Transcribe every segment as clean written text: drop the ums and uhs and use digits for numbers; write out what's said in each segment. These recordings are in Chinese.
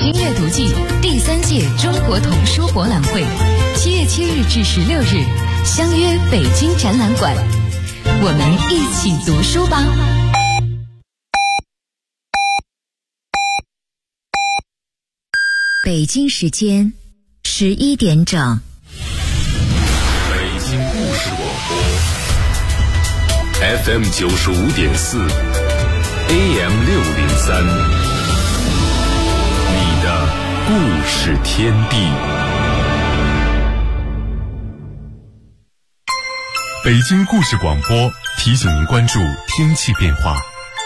音阅读季第3届中国童书博览会7月7日至16日相约北京展览馆，我们一起读书吧。北京时间11点整。 北京故事广播 FM 95.4 AM 603，你的故事天地。北京故事广播提醒您关注天气变化。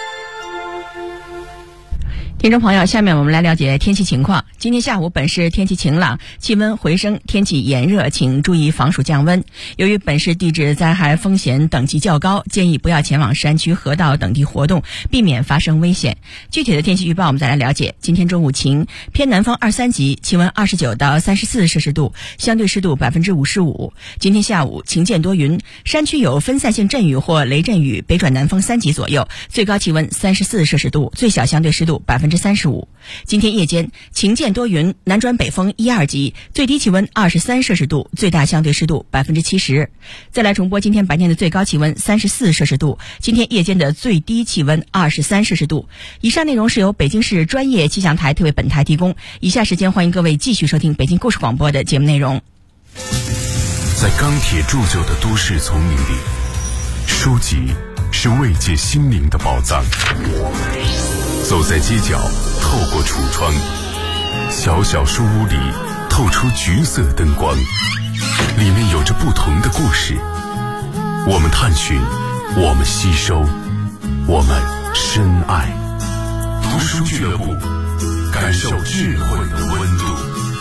听众朋友，下面我们来了解天气情况。今天下午本市天气晴朗，气温回升，天气炎热，请注意防暑降温。由于本市地质灾害风险等级较高，建议不要前往山区、河道等地活动，避免发生危险。具体的天气预报我们再来了解。今天中午晴，偏南风2、3级，气温29到34摄氏度，相对湿度55%。今天下午晴间多云，山区有分散性阵雨或雷阵雨，北转南风3级左右，最高气温34摄氏度，最小相对湿度35%。今天夜间晴间多云，南转北风1、2级，最低气温23摄氏度，最大相对湿度70%。再来重播今天白天的最高气温34摄氏度，今天夜间的最低气温23摄氏度。以上内容是由北京市专业气象台特为本台提供。以下时间欢迎各位继续收听北京故事广播的节目内容。 在钢铁铸就的都市丛林里，书籍是慰藉心灵的宝藏。走在街角，透过橱窗，小小书屋里透出橘色灯光，里面有着不同的故事。我们探寻，我们吸收，我们深爱。读书俱乐部，感受智慧的温度。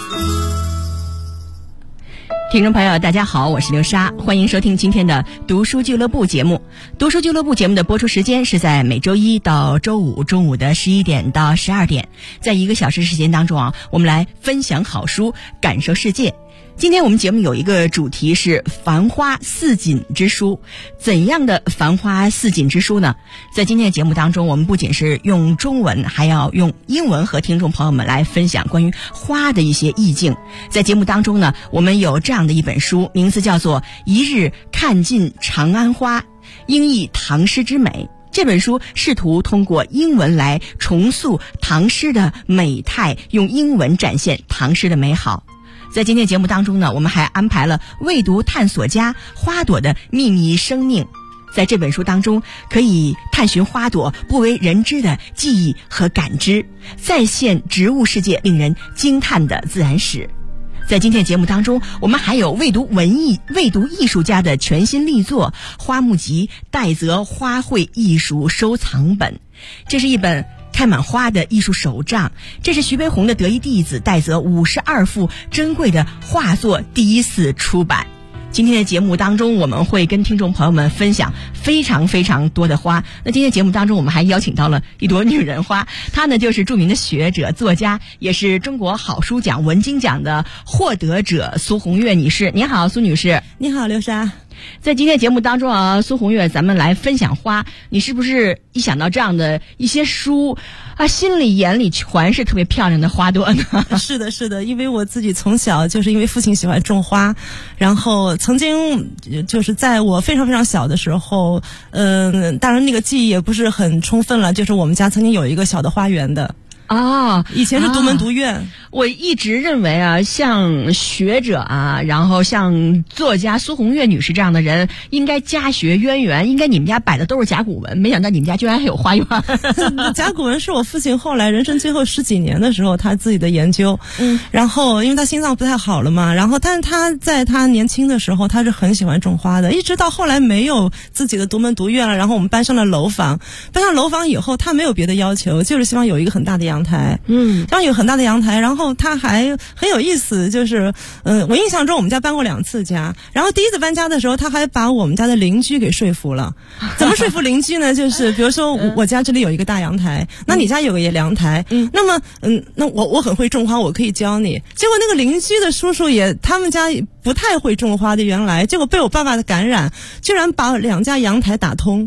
听众朋友大家好，我是刘莎，欢迎收听今天的读书俱乐部节目。读书俱乐部节目的播出时间是在每周一到周五中午的11点到12点，在1个小时时间当中我们来分享好书，感受世界。今天我们节目有一个主题是繁花似锦之书。怎样的繁花似锦之书呢？在今天的节目当中，我们不仅是用中文，还要用英文和听众朋友们来分享关于花的一些意境。在节目当中呢，我们有这样的一本书，名字叫做《一日看尽长安花》，英译唐诗之美。这本书试图通过英文来重塑唐诗的美态，用英文展现唐诗的美好。在今天节目当中呢，我们还安排了未读探索家花朵的秘密生命。在这本书当中，可以探寻花朵不为人知的记忆和感知，再现植物世界令人惊叹的自然史。在今天节目当中，我们还有未读艺术家的全新力作《花木集戴泽花卉艺术收藏本》。这是一本开满花的艺术手账，这是徐悲鸿的得意弟子戴泽52幅珍贵的画作第一次出版。今天的节目当中，我们会跟听众朋友们分享非常非常多的花。那今天节目当中，我们还邀请到了一朵女人花，她呢就是著名的学者、作家，也是中国好书奖、文津奖的获得者苏红月女士。你好，苏女士。 你好，刘莎。 在今天节目当中苏红月，咱们来分享花。你是不是一想到这样的一些书心里眼里全是特别漂亮的花朵呢？ 是的，是的，因为我自己从小就是因为父亲喜欢种花，然后曾经就是在我非常非常小的时候，当然那个记忆也不是很充分了，就是我们家曾经有一个小的花园的。以前是独门独院。 我一直认为像学者然后像作家苏红月女士这样的人，应该家学渊源，应该你们家摆的都是甲骨文，没想到你们家居然还有花园。 甲骨文是我父亲后来人生最后10几年的时候他自己的研究。然后因为他心脏不太好了嘛，然后但是他在他年轻的时候他是很喜欢种花的，一直到后来没有自己的独门独院了，然后我们搬上了楼房。搬上楼房以后，他没有别的要求，就是希望有一个很大的阳台。这样有很大的阳台，然后他还很有意思，就是我印象中我们家搬过2次家，然后第一次搬家的时候，他还把我们家的邻居给说服了。怎么说服邻居呢？就是比如说我家这里有一个大阳台，那你家有个阳台，那么那我很会种花，我可以教你。结果那个邻居的叔叔他们家不太会种花的，原来结果被我爸爸的感染，居然把2家阳台打通。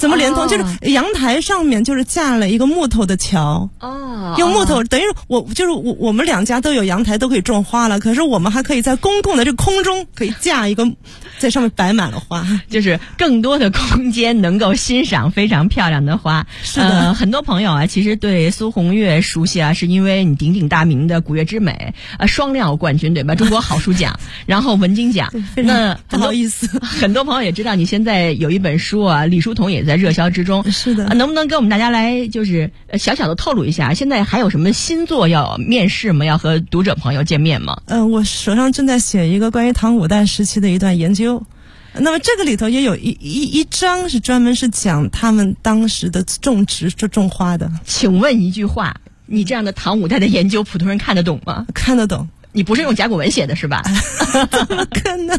怎么连通？就是阳台上面就是架了一个木头的桥，用木头，等于我们两家都有阳台，都可以种花了，可是我们还可以在公共的这个空中可以架一个，在上面摆满了花， 就是更多的空间能够欣赏非常漂亮的花。 是的， 很多朋友啊，其实对苏红月熟悉啊，是因为你鼎鼎大名的古月之美，双料冠军对吧？中国好书奖，然后文津奖。那不好意思， 很多朋友也知道你现在有一本书啊，李叔同也在热销之中。 是的， 能不能跟我们大家来就是小小的透露一下，现在还有什么新作要面试吗？要和读者朋友见面吗？ 我手上正在写一个关于唐五代时期的一段研究。那么这个里头也有一章是专门是讲他们当时的种植种花的。请问一句话，你这样的唐五代的研究，普通人看得懂吗？ 看得懂。 你不是用甲骨文写的是吧？ 怎么可能？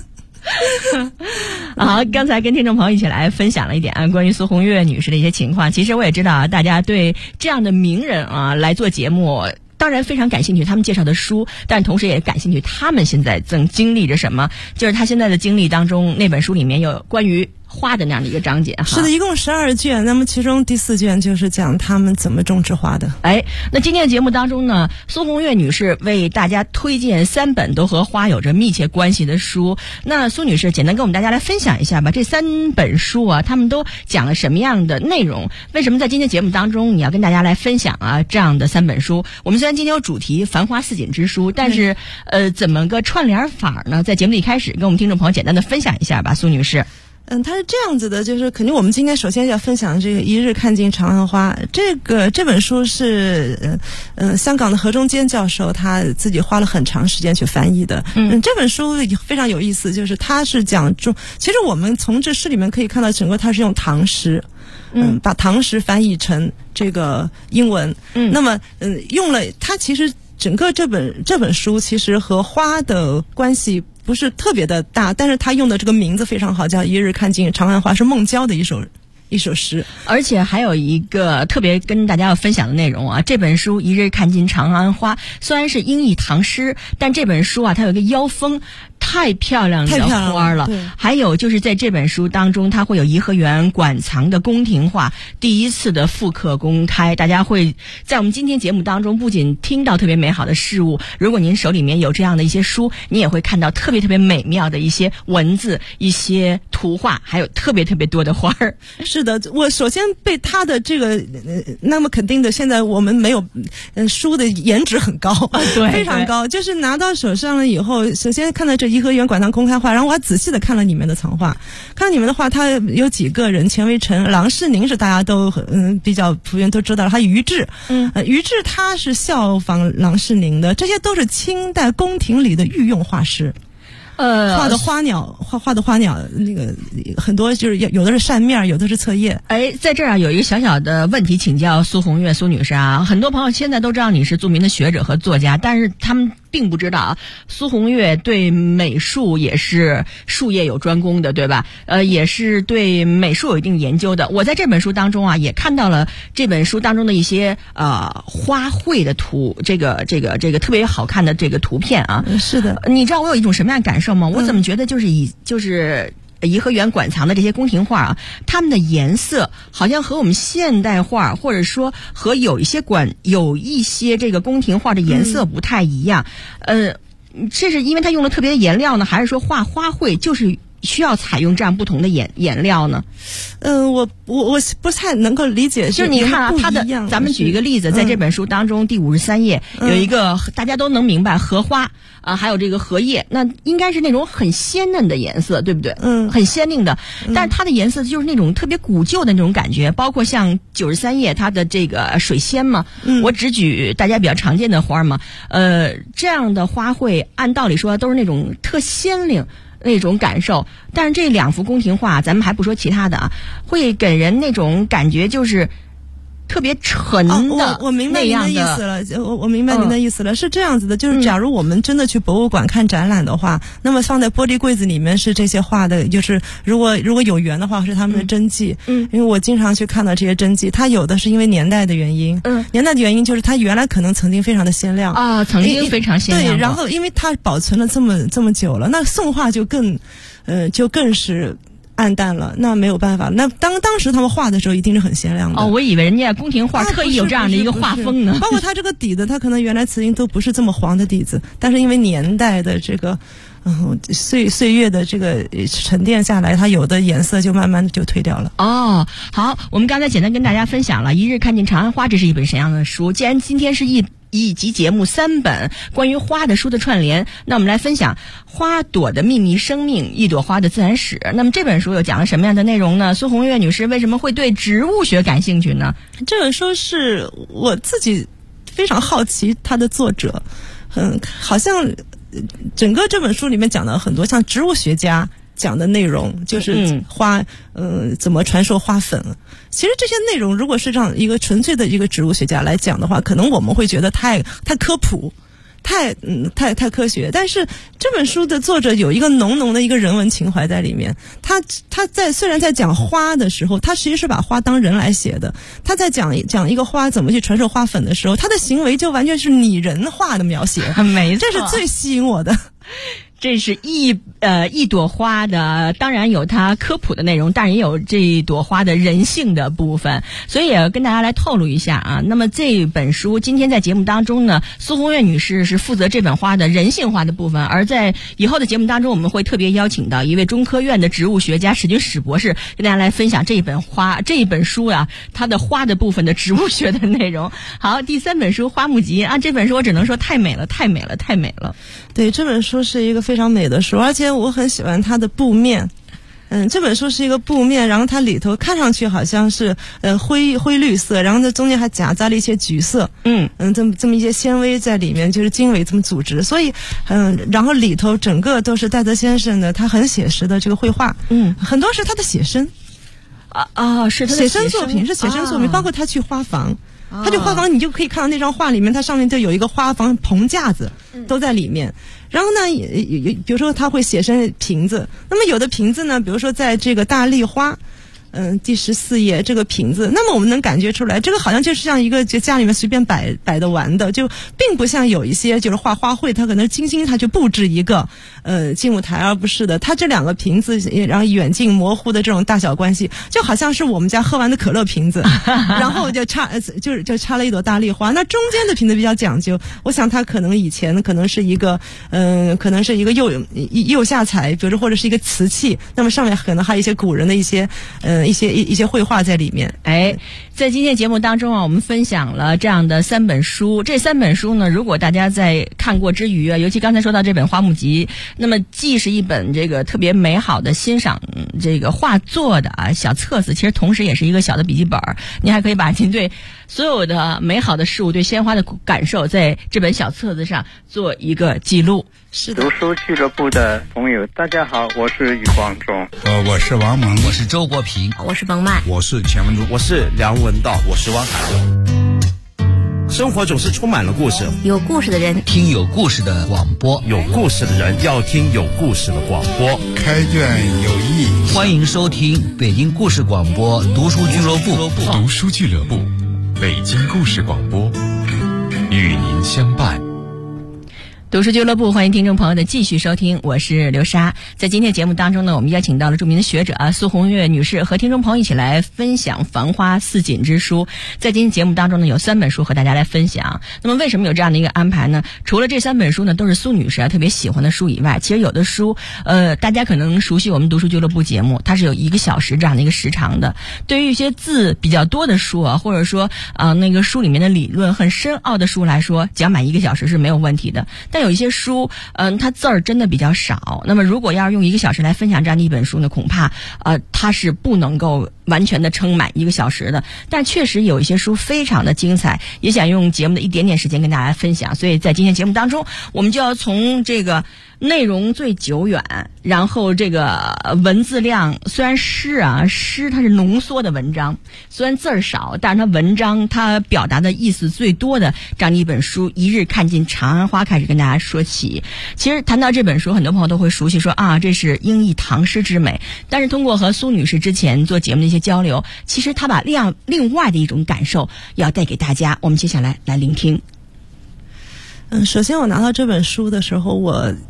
好，刚才跟听众朋友一起来分享了一点关于苏红月女士的一些情况。其实我也知道大家对这样的名人啊来做节目，当然非常感兴趣他们介绍的书，但同时也感兴趣他们现在正经历着什么。就是他现在的经历当中，那本书里面有关于花的那样的一个章节哈。 是的，一共12卷，那么其中第4卷就是讲他们怎么种植花的。 那今天的节目当中呢，苏红月女士为大家推荐3本都和花有着密切关系的书。那苏女士简单跟我们大家来分享一下吧，这3本书啊，他们都讲了什么样的内容？为什么在今天节目当中你要跟大家来分享这样的3本书？我们虽然今天有主题繁花似锦之书，但是怎么个串联法呢？在节目一开始跟我们听众朋友简单的分享一下吧，苏女士。 它是这样子的，就是肯定我们今天首先要分享这个一日看尽长安花。这本书是香港的何中坚教授他自己花了很长时间去翻译的。这本书非常有意思，就是它是讲其实我们从这诗里面可以看到，整个它是用唐诗，把唐诗翻译成这个英文。那么用了它，其实整个这本书其实和花的关系不是特别的大，但是他用的这个名字非常好，叫一日看尽长安花，是孟郊的一首诗。 而且还有一个特别跟大家要分享的内容啊，这本书一日看尽长安花虽然是英译唐诗，但这本书啊它有一个腰封，太漂亮的花了。还有就是在这本书当中，它会有颐和园馆藏的宫廷画第一次的复刻公开，大家会在我们今天节目当中不仅听到特别美好的事物，如果您手里面有这样的一些书，你也会看到特别特别美妙的一些文字、一些图画，还有特别特别多的花儿。 是的，我首先被他的这个那么肯定的，现在我们没有书的颜值很高， 对， 非常高。就是拿到手上了以后，首先看到这颐和园馆藏公开画，然后我还仔细的看了里面的藏画，看了里面的画，它有几个人，钱维成、郎世宁是大家都比较普遍都知道了，还有于志，于志他是效仿郎世宁的，这些都是清代宫廷里的御用画师。画的花鸟，那个很多就是有的是扇面，有的是侧叶。 在这儿有一个小小的问题请教苏红月苏女士啊，很多朋友现在都知道你是著名的学者和作家，但是他们并不知道苏红月对美术也是术业有专攻的，对吧？也是对美术有一定研究的。我在这本书当中啊，也看到了这本书当中的一些花卉的图，这个特别好看的这个图片啊。 是的， 你知道我有一种什么样的感受吗？我怎么觉得就是颐和园馆藏的这些宫廷画啊，它们的颜色好像和我们现代画，或者说和有一些这个宫廷画的颜色不太一样。这是因为它用了特别的颜料呢，还是说画花卉就是需要采用这样不同的颜料呢？ 我不太能够理解。 就是你看啊，它的咱们举一个例子，在这本书当中第53页有一个大家都能明白荷花啊，还有这个荷叶，那应该是那种很鲜嫩的颜色，对不对？很鲜亮的，但是它的颜色就是那种特别古旧的那种感觉。包括像93页它的这个水仙嘛，我只举大家比较常见的花嘛，这样的花卉按道理说都是那种特鲜亮那种感受，但是这2幅宫廷画咱们还不说其他的啊，会给人那种感觉就是特别沉的。 我明白您的意思了，我明白您的意思了，是这样子的，就是假如我们真的去博物馆看展览的话，那么放在玻璃柜子里面是这些画的，就是如果有缘的话是他们的真迹。因为我经常去看到这些真迹，它有的是因为年代的原因，年代的原因就是它原来可能曾经非常的鲜亮啊，曾经非常鲜亮。 对，然后因为它保存了这么久了，那宋画就更是暗淡了，那没有办法。那当时他们画的时候一定是很鲜亮的。 我以为人家宫廷画特意有这样的一个画风呢。 包括它这个底子，它可能原来瓷银都不是这么黄的底子，但是因为年代的这个岁月的这个沉淀下来，它有的颜色就慢慢的就褪掉了。 好，我们刚才简单跟大家分享了《一日看尽长安花》，这是一本什么样的书？既然今天是一集节目3本关于花的书的串联，那我们来分享《花朵的秘密生命：一朵花的自然史》。那么这本书又讲了什么样的内容呢？苏红月女士为什么会对植物学感兴趣呢？ 这本书是我自己非常好奇它的作者，好像整个这本书里面讲了很多像植物学家讲的内容，就是花怎么传授花粉。其实这些内容如果是让一个纯粹的一个植物学家来讲的话，可能我们会觉得太科普，太科学。但是这本书的作者有一个浓浓的一个人文情怀在里面。他虽然在讲花的时候，他其实是把花当人来写的。他在讲一个花怎么去传授花粉的时候，他的行为就完全是拟人化的描写。 没错， 这是最吸引我的。 这是一朵花的，当然有它科普的内容，但也有这一朵花的人性的部分，所以也要跟大家来透露一下啊。那么这本书今天在节目当中呢，苏红月女士是负责这本花的人性化的部分，而在以后的节目当中，我们会特别邀请到一位中科院的植物学家史军史博士，跟大家来分享这一本书啊，它的花的部分的植物学的内容。好，第3本书《花木集》啊，这本书我只能说太美了，太美了，太美了。 对，这本书是一个非常美的书，而且我很喜欢它的布面。这本书是一个布面，然后它里头看上去好像是灰绿色，然后在中间还夹杂了一些橘色，这么一些纤维在里面，就是经纬这么组织，所以然后里头整个都是戴泽先生的他很写实的这个绘画，很多是他的写生是他的写生作品，是写生作品，包括他去花房。他这花房你就可以看到那张画里面，它上面就有一个花房棚架子都在里面。然后呢，比如说他会写生瓶子，那么有的瓶子呢，比如说在这个大丽花第14页这个瓶子，那么我们能感觉出来，这个好像就是像一个就家里面随便摆的玩的，就并不像有一些就是画花卉，它可能精心它去布置一个静物台，而不是的。它这2个瓶子，然后远近模糊的这种大小关系，就好像是我们家喝完的可乐瓶子，然后就插了一朵大丽花。那中间的瓶子比较讲究，我想它可能以前可能是一个釉下彩，比如说或者是一个瓷器，那么上面可能还有一些古人的一些绘画在里面。 在今天节目当中啊，我们分享了这样的3本书。这3本书呢，如果大家在看过之余啊，尤其刚才说到这本《花木集》，那么既是一本这个特别美好的欣赏这个画作的小册子，其实同时也是一个小的笔记本。你还可以把您对所有的美好的事物、对鲜花的感受，在这本小册子上做一个记录。 是的。 读书俱乐部的朋友，大家好，我是余光中。 我是王蒙， 我是周国平， 我是冯曼， 我是钱文珠， 我是梁文道，我是汪海。生活总是充满了故事， 有故事的人听有故事的广播， 有故事的人要听有故事的广播。 开卷有益， 欢迎收听北京故事广播读书俱乐部。 读书俱乐部，北京故事广播，与您相伴。 读书俱乐部，欢迎听众朋友的继续收听，我是刘莎。在今天节目当中呢，我们邀请到了著名的学者苏红月女士，和听众朋友一起来分享繁花似锦之书。在今天节目当中呢，有3本书和大家来分享。那么为什么有这样的一个安排呢？除了这3本书呢都是苏女士特别喜欢的书以外，其实有的书大家可能熟悉我们读书俱乐部节目，它是有1个小时这样的一个时长的。对于一些字比较多的书啊，或者说那个书里面的理论很深奥的书来说，讲满1个小时是没有问题的。但有一些书它字儿真的比较少，那么如果要是用1个小时来分享这样的一本书呢，恐怕它是不能够完全的撑满1个小时的。但确实有一些书非常的精彩，也想用节目的一点点时间跟大家分享。所以在今天节目当中，我们就要从这个内容最久远，然后这个文字量，虽然诗它是浓缩的文章，虽然字儿少，但是它文章它表达的意思最多的这样的一本书《一日看尽长安花》开始跟大家说起。其实谈到这本书，很多朋友都会熟悉说这是英译唐诗之美。但是通过和苏女士之前做节目的一些交流，其实她把另外的一种感受要带给大家。我们接下来聆听。 首先我拿到这本书的时候，我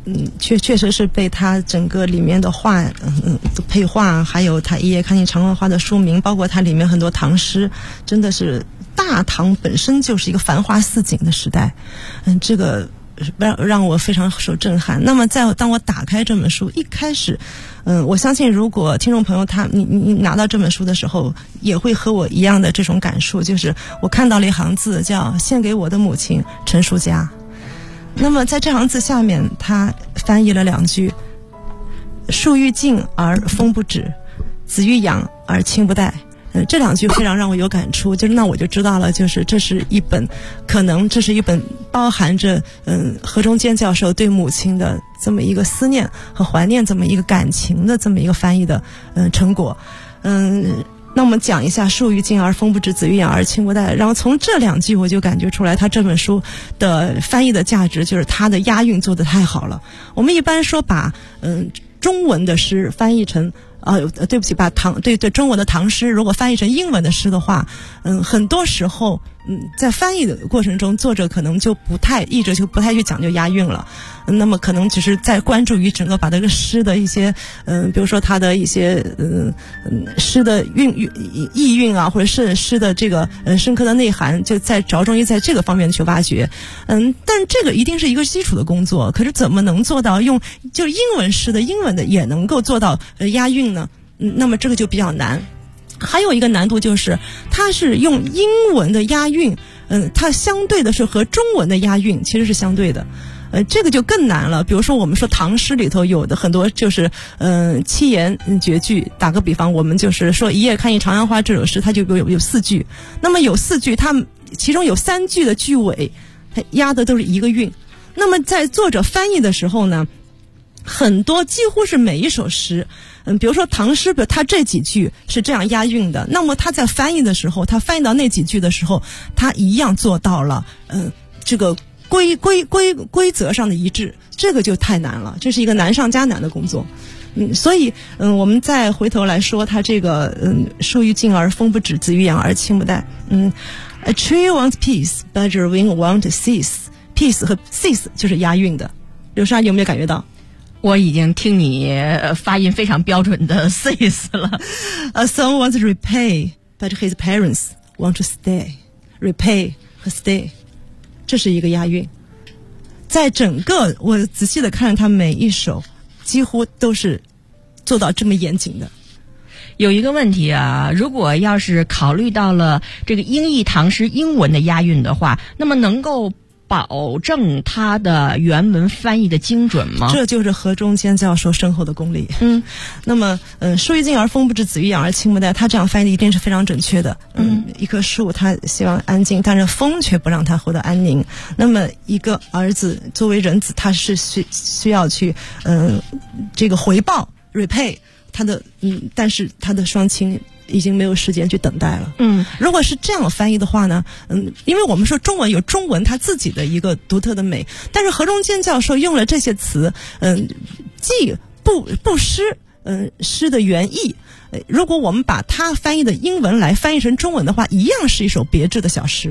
确实是被他整个里面的画，配画，还有他一夜看尽长安花的书名，包括它里面很多唐诗，真的是大唐本身就是一个繁华似锦的时代，这个让我非常受震撼。那么当我打开这本书一开始，我相信如果听众朋友你拿到这本书的时候，也会和我一样的这种感受，就是我看到了一行字叫献给我的母亲陈淑佳。那么在这行字下面，他翻译了2句：树欲静而风不止，子欲养而亲不待。这2句非常让我有感触，就是那我就知道了，就是这是一本包含着何中坚教授对母亲的这么一个思念和怀念，这么一个感情的这么一个翻译的成果。那我们讲一下树欲静而风不止，子欲养而亲不待。然后从这2句我就感觉出来，他这本书的翻译的价值就是他的押韵做得太好了。我们一般说把中文的诗翻译成对不起，把中文的唐诗如果翻译成英文的诗的话，很多时候在翻译的过程中，译者就不太去讲究押韵了。那么可能只是在关注于整个把这个诗的一些比如说它的一些诗的意韵啊，或者是诗的这个深刻的内涵，就在着重于在这个方面去挖掘。但这个一定是一个基础的工作，可是怎么能做到用就英文诗的英文的也能够做到押韵呢？那么这个就比较难。还有一个难度就是，它是用英文的押韵，它相对的是和中文的押韵其实是相对的，这个就更难了。比如说我们说唐诗里头有的很多就是七言绝句，打个比方，我们就是说一夜看尽长安花这首诗，它就有4句，那么有4句，它其中有3句的句尾，它押的都是一个韵。那么在作者翻译的时候呢，很多几乎是每一首诗。比如说唐诗，比如他这几句是这样押韵的，那么他在翻译的时候，他翻译到那几句的时候，他一样做到了这个规则上的一致，这个就太难了，这是一个难上加难的工作。所以我们再回头来说他这个树欲静而风不止，子欲养而亲不待。A tree wants peace, but your wing won't cease. Peace 和 cease 就是押韵的。刘莎有没有感觉到？ 我已经听你发音非常标准的 cease 了。 A son wants to repay, but his parents want to stay. Repay 和 stay， 这是一个押韵。在整个我仔细的看他每一首，几乎都是做到这么严谨的。 有一个问题啊，如果要是考虑到了这个英译唐诗英文的押韵的话，那么能够保证它的原文翻译的精准吗？这就是何中坚教授深厚的功力。那么树欲静而风不止，子欲养而亲不待，他这样翻译的一定是非常准确的。一棵树他希望安静，但是风却不让他活得安宁。那么一个儿子作为人子，他是需要去这个回报 repay 他的但是他的双亲已经没有时间去等待了。如果是这样翻译的话呢，因为我们说中文有中文它自己的一个独特的美，但是何中坚教授用了这些词，既不失诗的原意，如果我们把它翻译的英文来翻译成中文的话，一样是一首别致的小诗。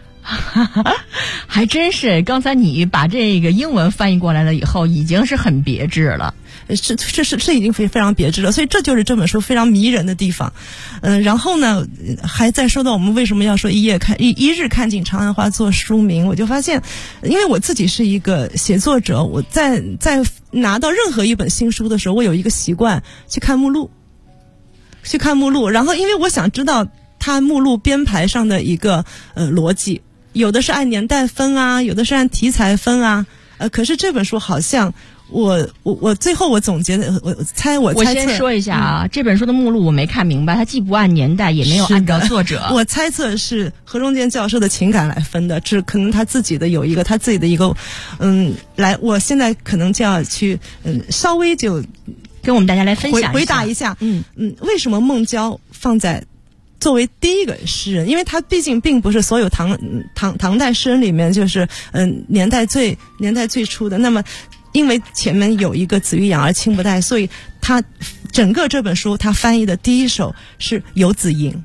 还真是，刚才你把这个英文翻译过来了以后，已经是很别致了。是已经非常别致了，所以这就是这本书非常迷人的地方。然后呢，还在说到我们为什么要说一日看尽长安花做书名，我就发现，因为我自己是一个写作者，我在拿到任何一本新书的时候，我有一个习惯去看目录，然后因为我想知道它目录编排上的一个逻辑，有的是按年代分啊，有的是按题材分啊，可是这本书好像我最后我总结的，我猜测。 我先说一下啊，这本书的目录我没看明白，它既不按年代，也没有按照作者。 我猜测是何中坚教授的情感来分的，这可能他自己的有一个他自己的一个来，我现在可能就要去稍微就跟我们大家来分享回答一下。为什么孟郊放在作为第一个诗人？因为他毕竟并不是所有唐代诗人里面就是年代最初的。那么因为前面有一个子欲养而亲不待，所以他整个这本书他翻译的第一首是《游子吟》。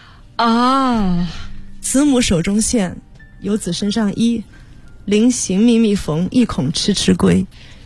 慈母手中线，游子身上衣，临行密密缝，意恐迟迟归。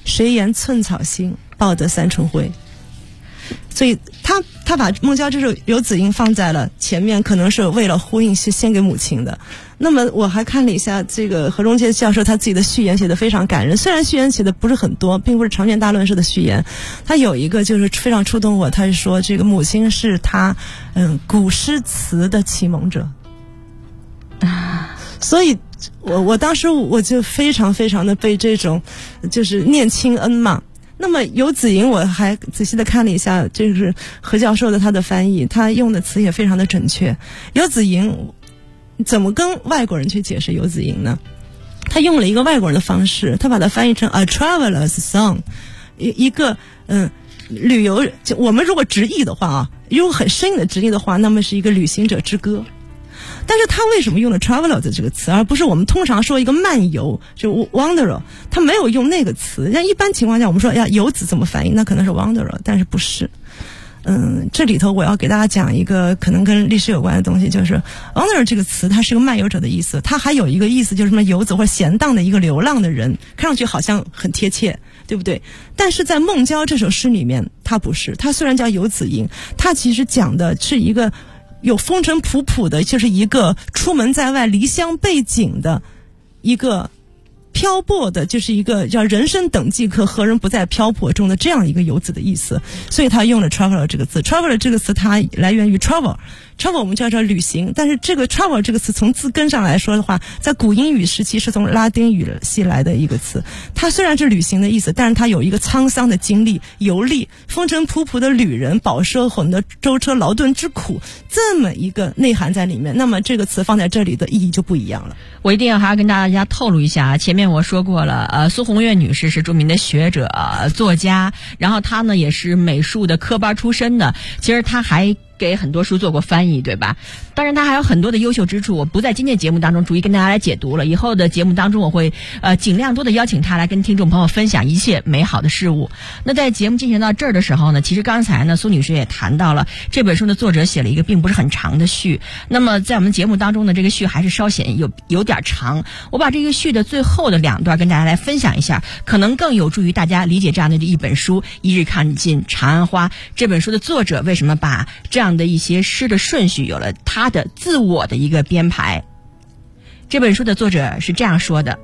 谁言寸草心，报得三春晖。所以他把孟郊这首《游子吟》放在了前面，可能是为了呼应是献给母亲的。那么我还看了一下这个何荣杰教授他自己的序言，写得非常感人。虽然序言写的不是很多，并不是长篇大论式的序言，他有一个就是非常触动我，他是说这个母亲是他古诗词的启蒙者啊，所以我当时我就非常非常的被这种就是念亲恩嘛。那么游子吟我还仔细的看了一下，这是何教授的他的翻译，他用的词也非常的准确。游子吟怎么跟外国人去解释游子吟呢？他用了一个外国人的方式，他把它翻译成 a traveler's song， 一个旅游，我们如果直译的话啊，如果很生硬的直译的话，那么是一个旅行者之歌。但是他为什么用了 traveler 的这个词，而不是我们通常说一个漫游，就 wanderer， 他没有用那个词。像一般情况下我们说呀游子怎么翻译，那可能是 wanderer， 但是不是。这里头我要给大家讲一个可能跟历史有关的东西，就是 wanderer 这个词它是个漫游者的意思，它还有一个意思就是什么游子或者闲荡的一个流浪的人，看上去好像很贴切，对不对？但是在孟郊这首诗里面它不是，它虽然叫游子吟，它其实讲的是一个有风尘仆仆的，就是一个出门在外离乡背井的一个漂泊的，就是一个叫人生等际客，何人不在漂泊中的这样一个游子的意思。所以他用了 traveler 这个字。 traveler 这个词它来源于 travel 我们叫做旅行，但是这个 travel 这个词从字根上来说的话，在古英语时期是从拉丁语系来的一个词。它虽然是旅行的意思，但是它有一个沧桑的经历，游历，风尘仆仆的旅人，饱受混的舟车劳顿之苦，这么一个内涵在里面。那么这个词放在这里的意义就不一样了。 我一定还要跟大家透露一下，前面我说过了，苏红月女士是著名的学者、作家，然后她呢也是美术的科班出身的，其实她还给很多书做过翻译，对吧？当然他还有很多的优秀之处，我不在今天节目当中逐一跟大家来解读了，以后的节目当中我会尽量多的邀请他来跟听众朋友分享一切美好的事物。那在节目进行到这儿的时候呢，其实刚才呢苏女士也谈到了这本书的作者写了一个并不是很长的序，那么在我们节目当中呢，这个序还是稍显有点长，我把这个序的最后的2段跟大家来分享一下，可能更有助于大家理解这样的一本书《一日看尽长安花》。这本书的作者为什么把这样的一些诗的顺序有了他的自我的一个编排。这本书的作者是这样说的：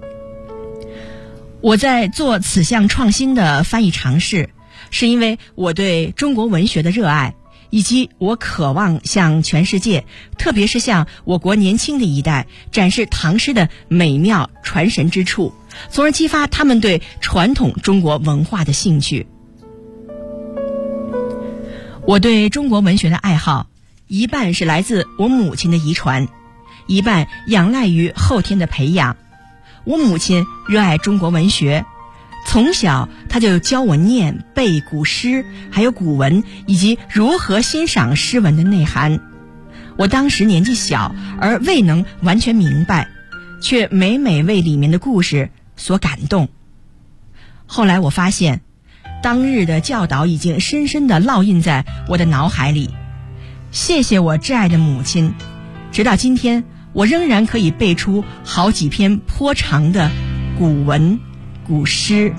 我在做此项创新的翻译尝试，是因为我对中国文学的热爱，以及我渴望向全世界，特别是向我国年轻的一代，展示唐诗的美妙传神之处，从而激发他们对传统中国文化的兴趣。我对中国文学的爱好，一半是来自我母亲的遗传，一半仰赖于后天的培养。我母亲热爱中国文学，从小她就教我念背古诗，还有古文，以及如何欣赏诗文的内涵。我当时年纪小，而未能完全明白，却每为里面的故事所感动。后来我发现，当日的教导已经深深地烙印在我的脑海里。谢谢我挚爱的母亲，直到今天，我仍然可以背出好几篇颇长的古文、古诗。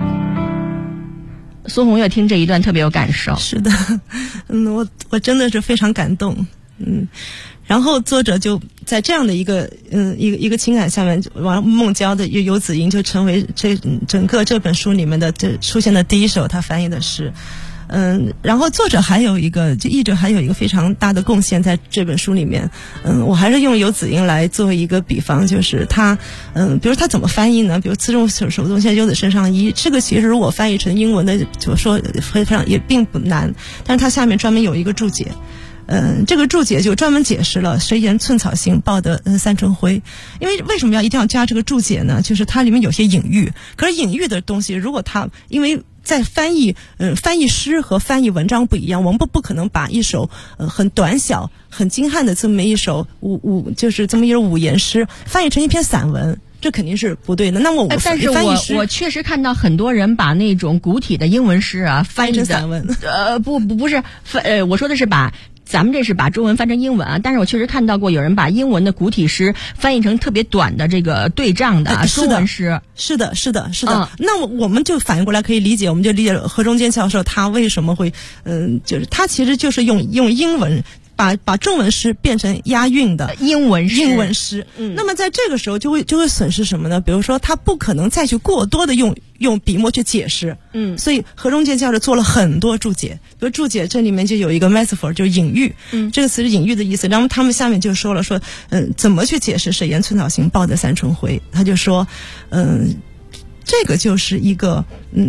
苏红月听这一段特别有感受。 是的，我真的是非常感动。然后作者就在这样的一个情感下面，孟郊的《游子吟》就成为整个这本书里面的出现的第一首他翻译的诗。然后作者还有一个，就译者还有一个非常大的贡献在这本书里面。我还是用游子吟来作为一个比方，就是他，比如他怎么翻译呢？比如词中手动现游子身上衣，这个其实如果翻译成英文的，就说非常也并不难，但是他下面专门有一个注解。这个注解就专门解释了谁言寸草心，报得三春晖。因为为什么一定要加这个注解呢？就是它里面有些隐喻，可是隐喻的东西，如果它因为在翻译诗和翻译文章不一样，我们不可能把一首很短小很精悍的这么一首就是这么一首五言诗翻译成一篇散文，这肯定是不对的。那么但是我确实看到很多人把那种古体的英文诗啊翻译成散文。 不是，我说的是把咱们这是把中文翻成英文啊，但是我确实看到过有人把英文的古体诗翻译成特别短的这个对仗的中文诗。 是的。那我们就反应过来可以理解，我们就理解了何中坚教授他为什么会，就是他其实就是用英文把中文诗变成押韵的英文诗。那么在这个时候就会损失什么呢？比如说他不可能再去过多的用笔墨去解释。所以何中坚教授做了很多注解，比如注解这里面就有一个 metaphor， 就是隐喻。这个词是隐喻的意思。然后他们下面就说了怎么去解释水烟寸草心，报得三春晖。他就说这个就是一个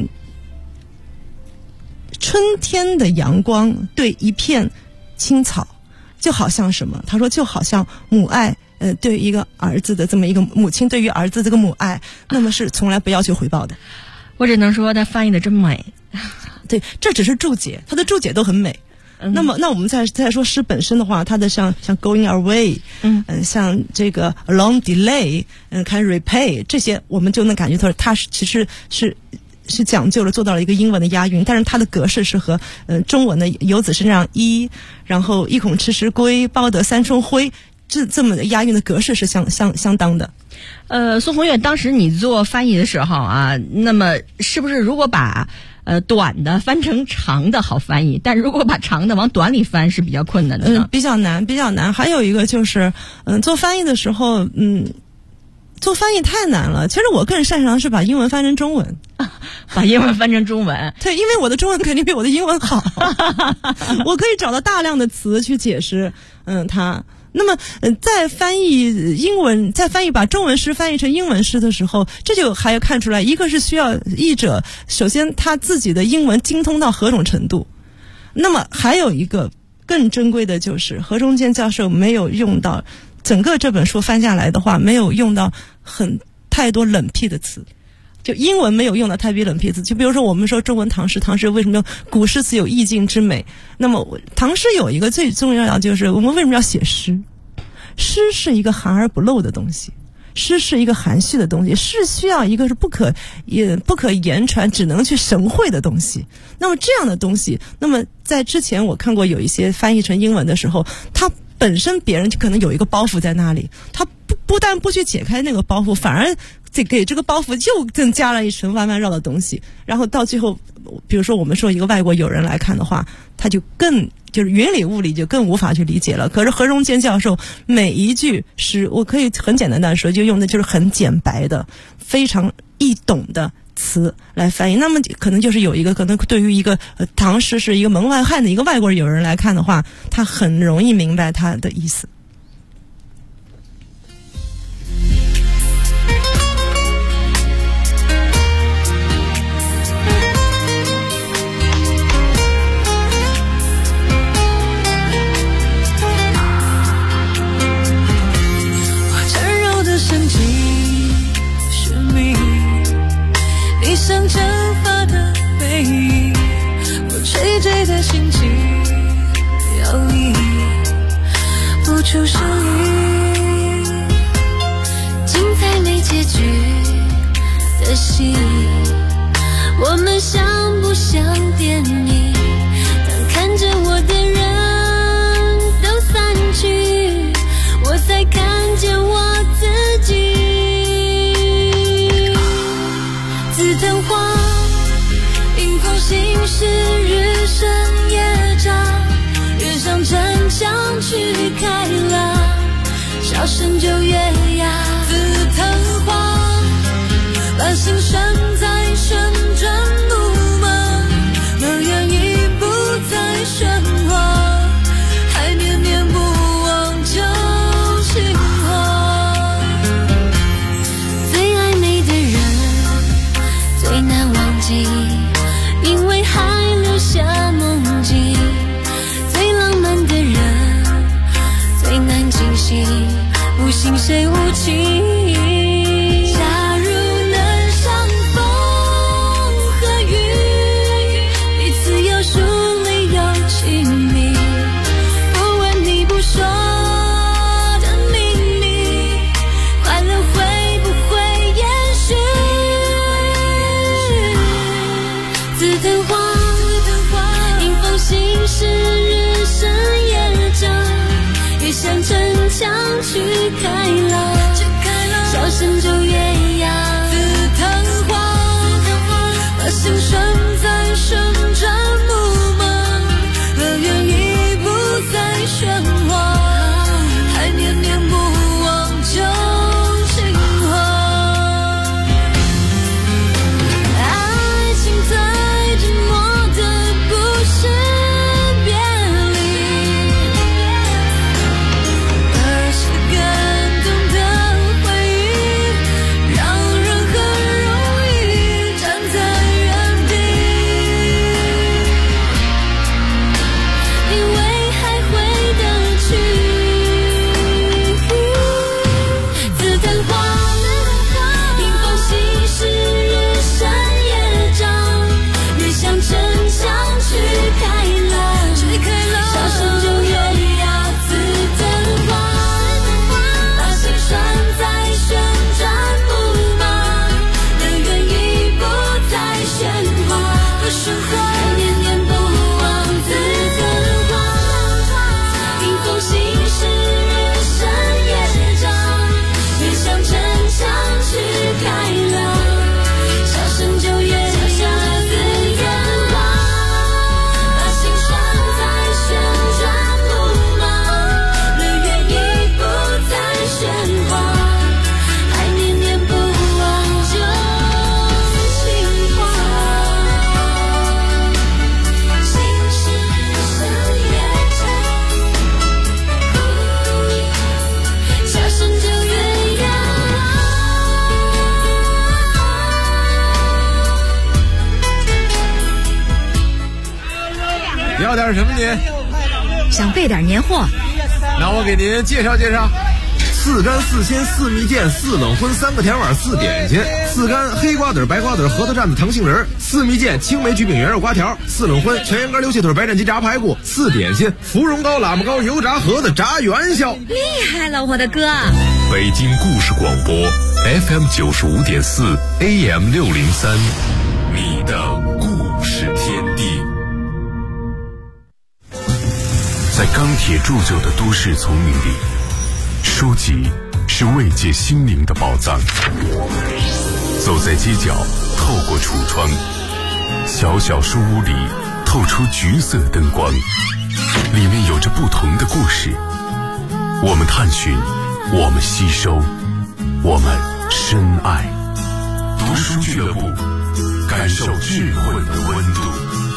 春天的阳光对一片青草，就好像什么？他说就好像母爱对于一个儿子的这么一个母亲对于儿子这个母爱，那么是从来不要求回报的。 我只能说他翻译的真美。 对，这只是注解，他的注解都很美。那我们再说诗本身的话，它的像 going away， 像这个 long delay， can repay， 这些我们就能感觉到它其实是讲究了做到了一个英文的押韵，但是它的格式是和中文的游子身上衣，然后一孔赤石龟，报得三春晖，这么的押韵的格式是相当的。 宋红月，当时你做翻译的时候啊，那么是不是如果把短的翻成长的好翻译，但如果把长的往短里翻是比较困难的呢？ 比较难。还有一个就是做翻译的时候做翻译太难了。其实我更擅长是把英文翻成中文。 把英文翻成中文。 对，因为我的中文肯定比我的英文好。我可以找到大量的词去解释它。那么在翻译把中文诗翻译成英文诗的时候，这就还要看出来，一个是需要译者首先他自己的英文精通到何种程度，那么还有一个更珍贵的就是何中坚教授没有用到，整个这本书翻下来的话没有用到太多冷僻的词，就英文没有用到太多冷僻词。就比如说我们说中文唐诗为什么古诗词有意境之美，那么唐诗有一个最重要的就是我们为什么要写诗？诗是一个含而不露的东西，诗是一个含蓄的东西，诗需要一个是不可言传，只能去神会的东西。那么这样的东西，那么在之前我看过有一些翻译成英文的时候，它本身别人可能有一个包袱在那里，他不但不去解开那个包袱，反而给这个包袱又增加了一层弯弯绕的东西，然后到最后，比如说我们说一个外国友人来看的话，他就是云里雾里，就更无法去理解了。可是何中坚教授每一句诗，我可以很简单的说，就用的就是很简白的、非常易懂的词来翻译。那么可能就是有一个可能对于一个唐诗是一个门外汉的一个外国友人来看的话，他很容易明白他的意思。 像蒸发的背影，我垂坠的心情摇曳不出声音，精彩没结局的戏，我们像不像电影？当看着我的人都散去，我才看见我自己。紫藤花，迎风行驶，日升夜长，跃上城墙去开朗，笑声就越哑。紫藤花，把心拴在旋转木马，梦魇已不再喧哗，还念念不忘旧情话。最暧昧的人最难忘记，因为还留下梦境。最浪漫的人最难惊醒，不信谁无情。假如能相逢和雨，彼此有疏离有亲密，不问你不说的秘密，快乐会不会延续？紫藤花，迎风行驶，日升夜向城墙去开朗，笑声就越扬，紫藤花把心拴在旋转木马，乐园已不再喧哗，还念念不忘旧情话。爱情最寂寞的不是别离，而是感动的回忆，让人很容易站在原地，以为还回得去。紫藤花，迎风行驶，日升夜涨，越向城墙去开朗，笑声就越扬，紫藤花把心拴在旋转木马，乐园已不再喧哗，还念念不忘紫藤花，迎风行驶，日升夜涨，越向城墙去开朗，笑声就越扬，紫藤花把心拴在旋转木马，乐园已不再喧哗，还念念不忘旧情话，心事深夜长，笑声就越扬。 要点什么您？ 想备点年货， 那我给您介绍介绍。4干4鲜4蜜饯4冷荤3个甜碗4点心，4干黑瓜子白瓜子核桃蘸子糖杏仁，4蜜饯青梅焗饼圆肉瓜条，4冷荤全羊肝溜蟹腿白斩鸡炸排骨，4点心芙蓉糕喇嘛糕油炸盒子炸元宵。 厉害了，我的哥！ 北京故事广播 FM 95.4 AM 603，你的故事天地。在钢铁铸就的都市丛林里，书籍是慰藉心灵的宝藏。走在街角，透过橱窗，小小书屋里透出橘色灯光，里面有着不同的故事。我们探寻，我们吸收，我们深爱。读书俱乐部，感受智慧的温度。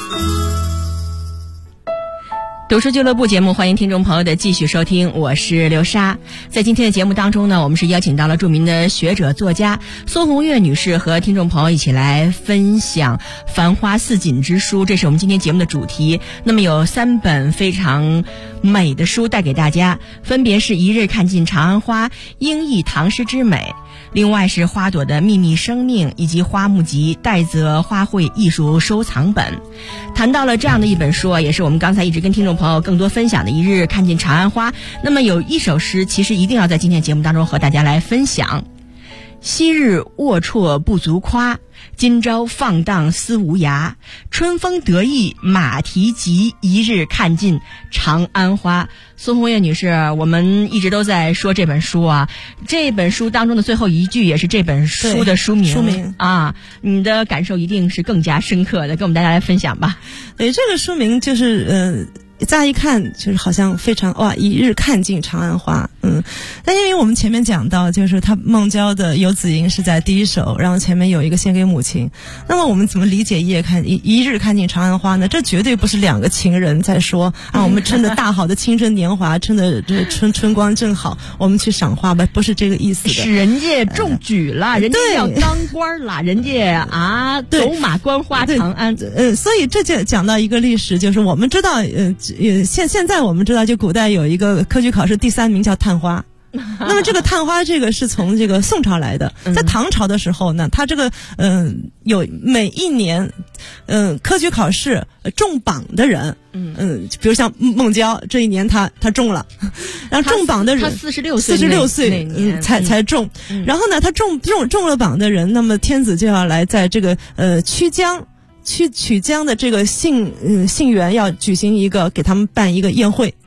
读书俱乐部节目，欢迎听众朋友的继续收听，我是刘莎。在今天的节目当中呢，我们是邀请到了著名的学者作家孙红月女士和听众朋友一起来分享繁花似锦之书，这是我们今天节目的主题。那么有3本非常美的书带给大家，分别是一日看尽长安花、英译唐诗之美，另外是花朵的秘密生命，以及花木集戴泽花卉艺术收藏本。谈到了这样的一本书啊，也是我们刚才一直跟听众朋友更多分享的一日看尽长安花。那么有一首诗其实一定要在今天节目当中和大家来分享：昔日龌龊不足夸，今朝放荡思无涯。春风得意马蹄疾，一日看尽长安花。孙红月女士，我们一直都在说这本书啊，这本书当中的最后一句也是这本书的书名啊，你的感受一定是更加深刻的，跟我们大家来分享吧。 对，这个书名就是乍一看就是好像非常哇，一日看尽长安花，但因为我们前面讲到，就是他孟郊的《游子吟》是在第一首，然后前面有一个献给母亲。那么我们怎么理解一日看尽长安花呢？这绝对不是2个情人在说啊，我们趁着大好的青春年华，趁着这春光正好，我们去赏花吧，不是这个意思的。 是人家中举了，人家要当官了，人家走马观花长安。 所以这就讲到一个历史，就是我们知道现在我们知道，就古代有一个科举考试第3名叫探花。那么这个探花这个是从这个宋朝来的，在唐朝的时候呢，他这个有每一年科举考试中榜的人，比如像孟郊这一年他中了，然后中榜的人他46岁才中，然后呢他中了榜的人，那么天子就要来在这个曲江的这个杏园要举行一个，给他们办一个宴会，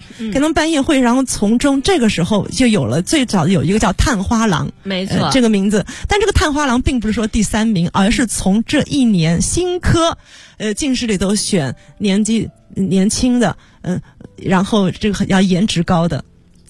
给他们办宴会，然后从中这个时候就有了最早有一个叫探花郎， 没错， 这个名字。但这个探花郎并不是说第3名，而是从这一年新科进士里头选年纪年轻的，然后这个要颜值高的。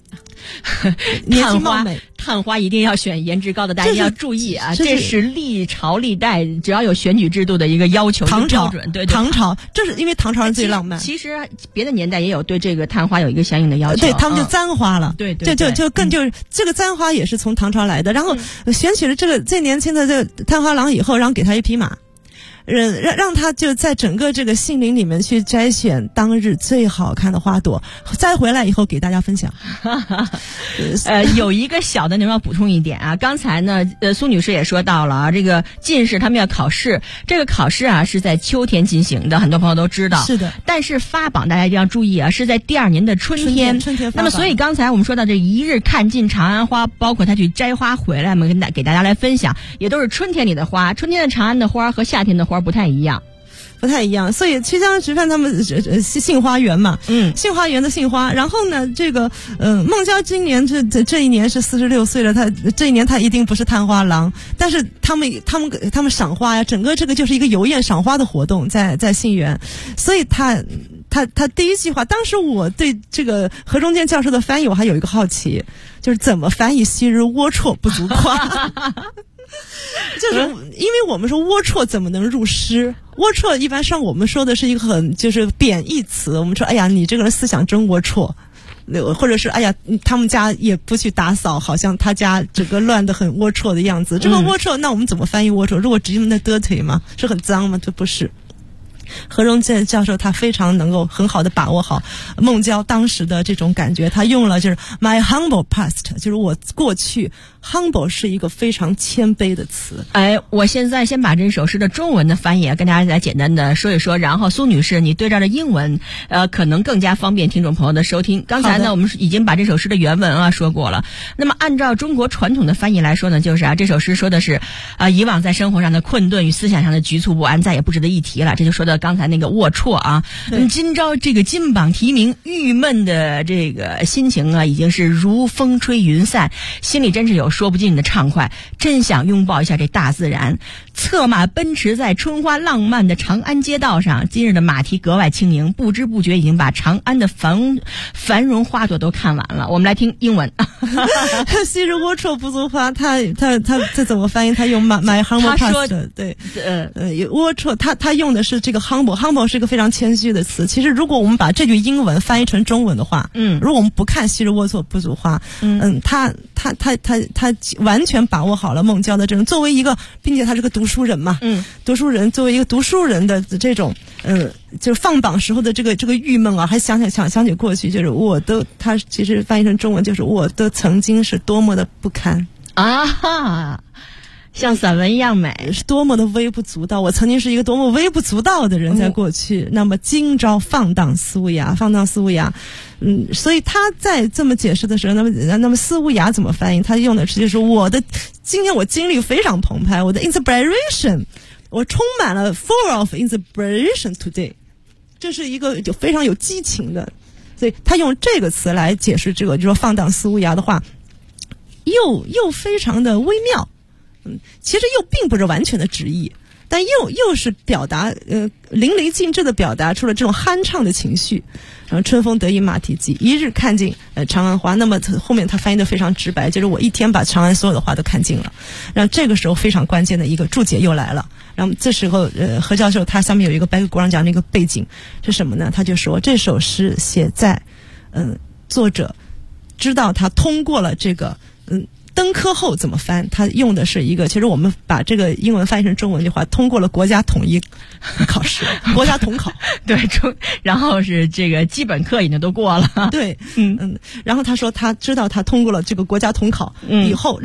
探花一定要选颜值高的，大家要注意啊！这是历朝历代只要有选举制度的一个要求标准。对， 唐朝这是因为唐朝人最浪漫。 其实别的年代也有对这个探花有一个相应的要求。 对，他们就簪花了。 对， 就这个簪花也是从唐朝来的。然后选取了这个最年轻的这个探花郎以后，然后给他一匹马。让他就在整个这个杏林里面去摘选当日最好看的花朵，摘回来以后给大家分享。 有一个小的你们要补充一点啊，刚才呢苏女士也说到了啊，这个进士他们要考试，这个考试啊是在秋天进行的，很多朋友都知道。 是的。 但是发榜大家一定要注意啊，是在第2年的春天发榜。 那么所以刚才我们说到这一日看尽长安花，包括他去摘花回来，我们给大家来分享，也都是春天里的花。春天的长安的花和夏天的花不太一样。 所以曲江直范他们杏花园嘛，杏花园的杏花。然后呢，这个孟郊今年这一年是46岁了，他这一年他一定不是探花郎，但是他们赏花呀，整个这个就是一个游宴赏花的活动，在杏园。所以他第一句话，当时我对这个何中坚教授的翻译我还有一个好奇，就是怎么翻译昔日龌龊不足夸。就是因为我们说龌龊怎么能入诗？龌龊一般上我们说的是一个很就是贬义词，我们说哎呀你这个人思想真龌龊，或者是哎呀他们家也不去打扫，好像他家整个乱得很龌龊的样子。这个龌龊那我们怎么翻译龌龊？如果直接那dirty吗？是很脏吗？这不是。何荣健教授他非常能够很好的把握好孟郊当时的这种感觉，他用了就是 my humble past， 就是我过去。humble 是一个非常谦卑的词。 我现在先把这首诗的中文的翻译跟大家来简单的说一说，然后苏女士你对照着英文，可能更加方便听众朋友的收听。刚才呢我们已经把这首诗的原文说过了。那么按照中国传统的翻译来说呢，就是这首诗说的是以往在生活上的困顿与思想上的局促不安再也不值得一提了，这就说到刚才那个龌龊啊。今朝这个金榜题名，郁闷的这个心情已经是如风吹云散，心里真是有说不尽的畅快，真想拥抱一下这大自然。策马奔驰在春花浪漫的长安街道上，今日的马蹄格外轻盈，不知不觉已经把长安的繁荣花朵都看完了。我们来听英文。 昔日龌龊不足夸，他怎么翻译？他用 my humble past， 对，龌龊，他用的是这个 humble 是一个非常谦虚的词。其实如果我们把这句英文翻译成中文的话，如果我们不看昔日龌龊不足夸，他完全把握好了孟郊的这种作为一个，并且他是个读书人嘛，读书人作为一个读书人的这种，就是放榜时候的这个郁闷啊，还想起过去，就是他其实翻译成中文就是我的曾经是多么的不堪啊。像散文一样美， 是多么的微不足道。我曾经是一个多么微不足道的人，在过去。那么今朝放荡思无涯，所以他在这么解释的时候，那么思无涯怎么翻译？他用的是就是今天我精力非常澎湃，我的 inspiration， 我充满了 full of inspiration today， 这是一个非常有激情的。所以他用这个词来解释这个，就说放荡思无涯的话，又非常的微妙。其实又并不是完全的直译，但又是表达淋漓尽致的表达出了这种酣畅的情绪。然后春风得意马蹄疾，一日看尽长安花。那么后面他翻译的非常直白，就是我一天把长安所有的花都看尽了。然后这个时候非常关键的一个注解又来了。然后这时候何教授他下面有一个background讲那个背景是什么呢？他就说这首诗写在作者知道他通过了这个登科后怎么翻，他用的是一个，其实我们把这个英文翻译成中文的话，通过了国家统一考试，国家统考， 对，然后是这个基本课已经都过了， 对，然后他说他知道他通过了这个国家统考以后。